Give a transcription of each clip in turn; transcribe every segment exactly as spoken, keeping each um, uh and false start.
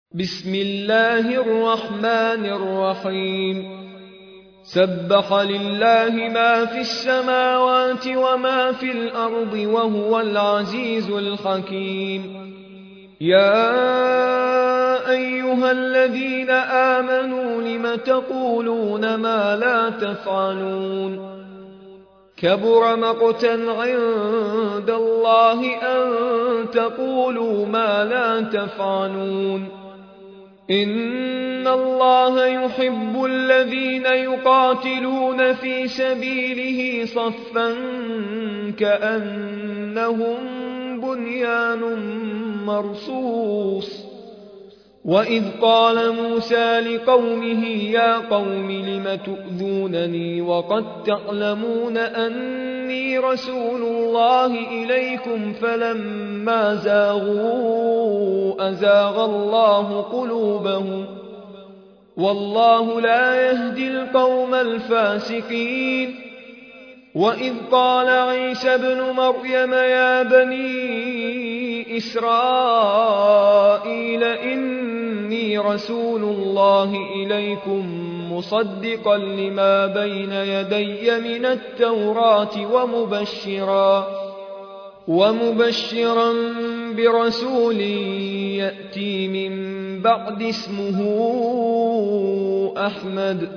بسم الله الرحمن الرحيم سبح لله ما في السماوات وما في الأرض وهو العزيز الحكيم. يا أيها الذين آمنوا لم تقولون ما لا تفعلون كبر مقتا عند الله أن تقولوا ما لا تفعلون. إن الله يحب الذين يقاتلون في سبيله صفا كأنهم بنيان مرصوص. وإذ قال موسى لقومه يا قوم لم تؤذونني وقد تعلمون أني رسول الله إليكم فلما زاغوا أزاغ الله قلوبهم والله لا يهدي القوم الفاسقين. وإذ قال عيسى ابن مريم يا بني إسرائيل إني رسول الله إليكم مصدقا لما بين يدي من التوراة ومبشرا ومبشرا برسول يأتي من بعد اسمه أحمد.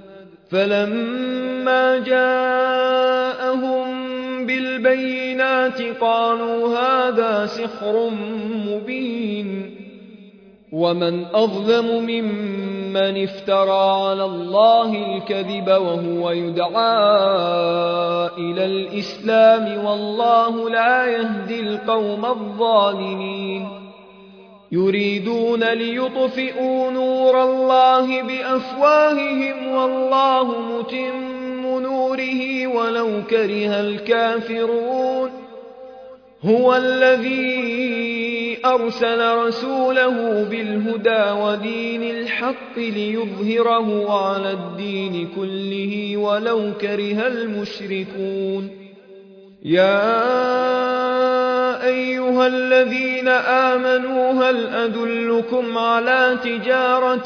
فلما جاءهم بالبينات قالوا هذا سحر مبين. ومن أظلم ممن افترى على الله الكذب وهو يدعى إلى الإسلام والله لا يهدي القوم الظالمين. يريدون ليطفئوا نور الله بأفواههم والله متم نوره ولو كره الكافرون. هو الذي أرسل رسوله بالهدى ودين الحق ليظهره على الدين كله ولو كره المشركون. يا أيها الذين آمنوا هل أدلكم على تجارة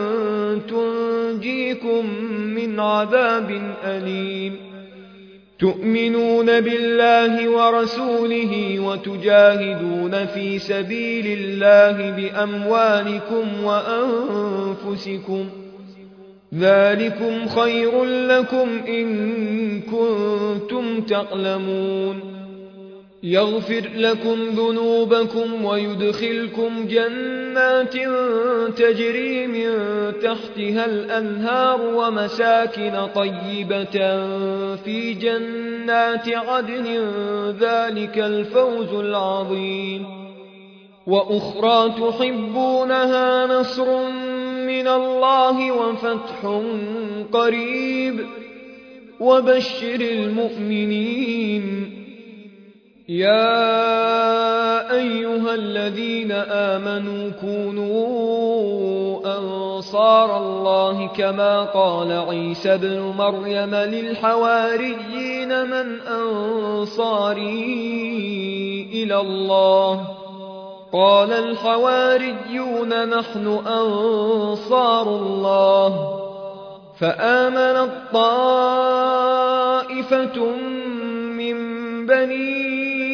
تنجيكم من عذاب أليم تؤمنون بالله ورسوله وتجاهدون في سبيل الله بأموالكم وأنفسكم ذلكم خير لكم إن كنتم تعلمون. يغفر لكم ذنوبكم ويدخلكم جنات تجري من تحتها الأنهار ومساكن طيبة في جنات عدن ذلك الفوز العظيم. وأخرى تحبونها نصر من الله وفتح قريب وبشر المؤمنين. يا أيها الذين آمنوا كونوا أنصار الله كما قال عيسى ابن مريم للحواريين من أنصاري إلى الله قال الحواريون نحن أنصار الله. فآمنت طائفة من بني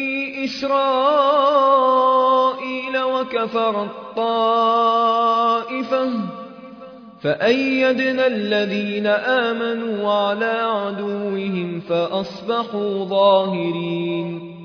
إسرائيل وكفرت طائفة فأيدنا الذين آمنوا على عدوهم فأصبحوا ظاهرين.